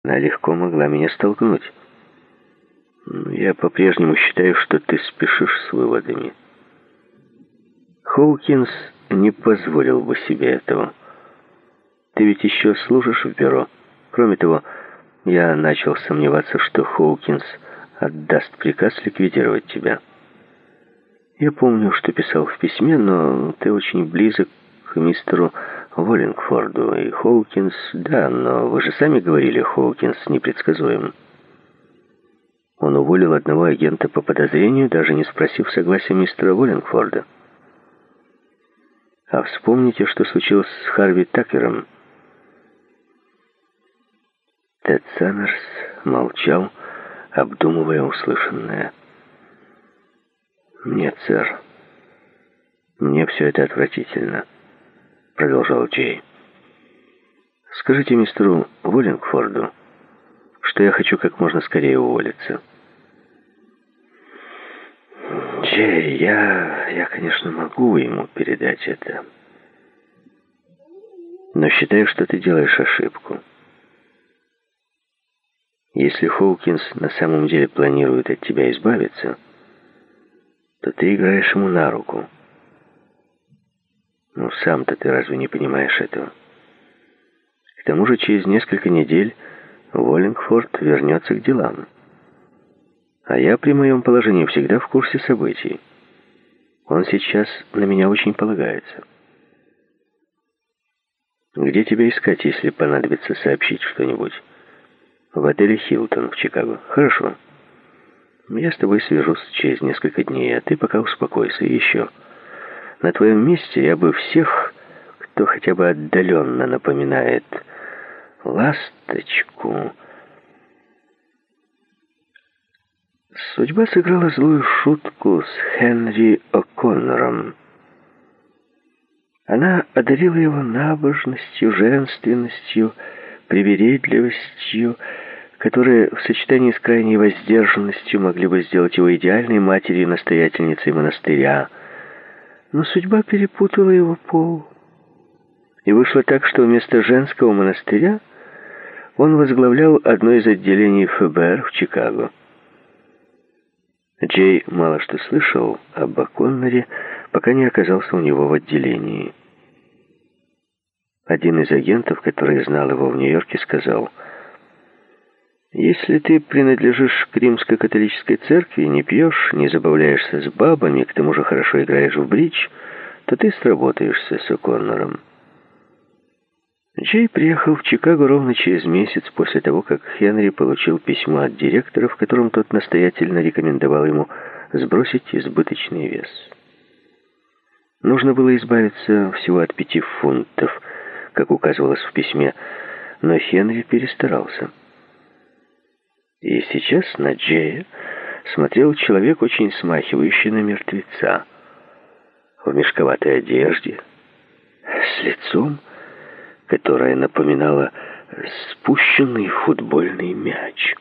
Она легко могла меня столкнуть. Я по-прежнему считаю, что ты спешишь с выводами. Хоукинс не позволил бы себе этого. Ты ведь еще служишь в бюро. Кроме того, я начал сомневаться, что Хоукинс отдаст приказ ликвидировать тебя. Я помню, что писал в письме, но ты очень близок к мистеру Уоллингфорду и Хоукинс, да, но вы же сами говорили, Хоукинс непредсказуем. Он уволил одного агента по подозрению, даже не спросив согласия мистера Уоллингфорда. А вспомните, что случилось с Харви Такером. Тед Саммерс молчал, обдумывая услышанное. «Нет, сэр, мне все это отвратительно», — продолжал Джей. «Скажите мистеру Уоллингфорду, что я хочу как можно скорее уволиться». «Джей, я, конечно, могу ему передать это, но считаю, что ты делаешь ошибку. Если Хоукинс на самом деле планирует от тебя избавиться, то ты играешь ему на руку. Ну, сам-то ты разве не понимаешь этого? К тому же через несколько недель Уоллингфорд вернется к делам. А я при моем положении всегда в курсе событий. Он сейчас на меня очень полагается. Где тебя искать, если понадобится сообщить что-нибудь? В отеле «Хилтон» в Чикаго. Хорошо. Я с тобой свяжусь через несколько дней, а ты пока успокойся. И еще. На твоем месте я бы всех, кто хотя бы отдаленно напоминает ласточку... Судьба сыграла злую шутку с Хенри О'Коннором. Она одарила его набожностью, женственностью, привередливостью, которые в сочетании с крайней воздержанностью могли бы сделать его идеальной матерью и настоятельницей монастыря. Но судьба перепутала его пол. И вышло так, что вместо женского монастыря он возглавлял одно из отделений ФБР в Чикаго. Джей мало что слышал об О'Конноре, пока не оказался у него в отделении. Один из агентов, который знал его в Нью-Йорке, сказал: «Если ты принадлежишь к римско-католической церкви, не пьешь, не забавляешься с бабами, к тому же хорошо играешь в бридж, то ты сработаешься с О'Коннором». Джей приехал в Чикаго ровно через месяц после того, как Хенри получил письмо от директора, в котором тот настоятельно рекомендовал ему сбросить избыточный вес. Нужно было избавиться всего от 5 фунтов, как указывалось в письме, но Хенри перестарался. И сейчас на Джея смотрел человек, очень смахивающий на мертвеца, в мешковатой одежде, с лицом, которое напоминало спущенный футбольный мяч.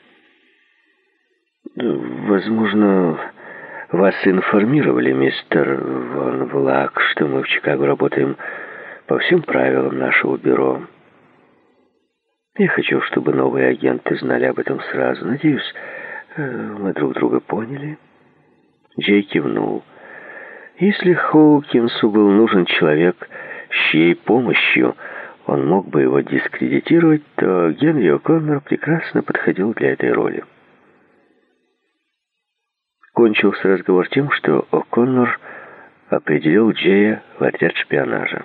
«Возможно, вас информировали, мистер Ван Влак, что мы в Чикаго работаем по всем правилам нашего бюро. Я хочу, чтобы новые агенты знали об этом сразу. Надеюсь, мы друг друга поняли». Джей кивнул. Если Хоукинсу был нужен человек, с чьей помощью он мог бы его дискредитировать, то Генри О'Коннор прекрасно подходил для этой роли. Кончился разговор тем, что О'Коннор определил Джея в отряд шпионажа.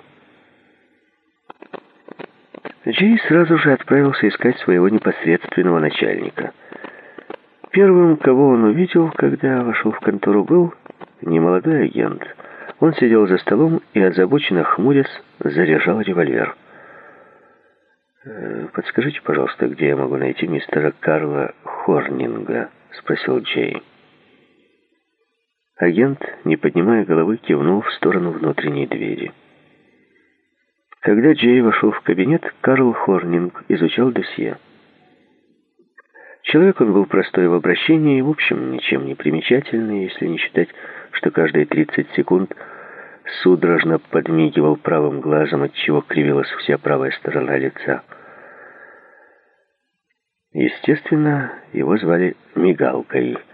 Джей сразу же отправился искать своего непосредственного начальника. Первым, кого он увидел, когда вошел в контору, был немолодой агент. Он сидел за столом и, озабоченно хмурясь, заряжал револьвер. «Подскажите, пожалуйста, где я могу найти мистера Карла Хорнинга?» — спросил Джей. Агент, не поднимая головы, кивнул в сторону внутренней двери. Когда Джей вошел в кабинет, Карл Хорнинг изучал досье. Человек он был простой в обращении и, в общем, ничем не примечательный, если не считать, что каждые 30 секунд судорожно подмигивал правым глазом, отчего кривилась вся правая сторона лица. Естественно, его звали Мигалкой.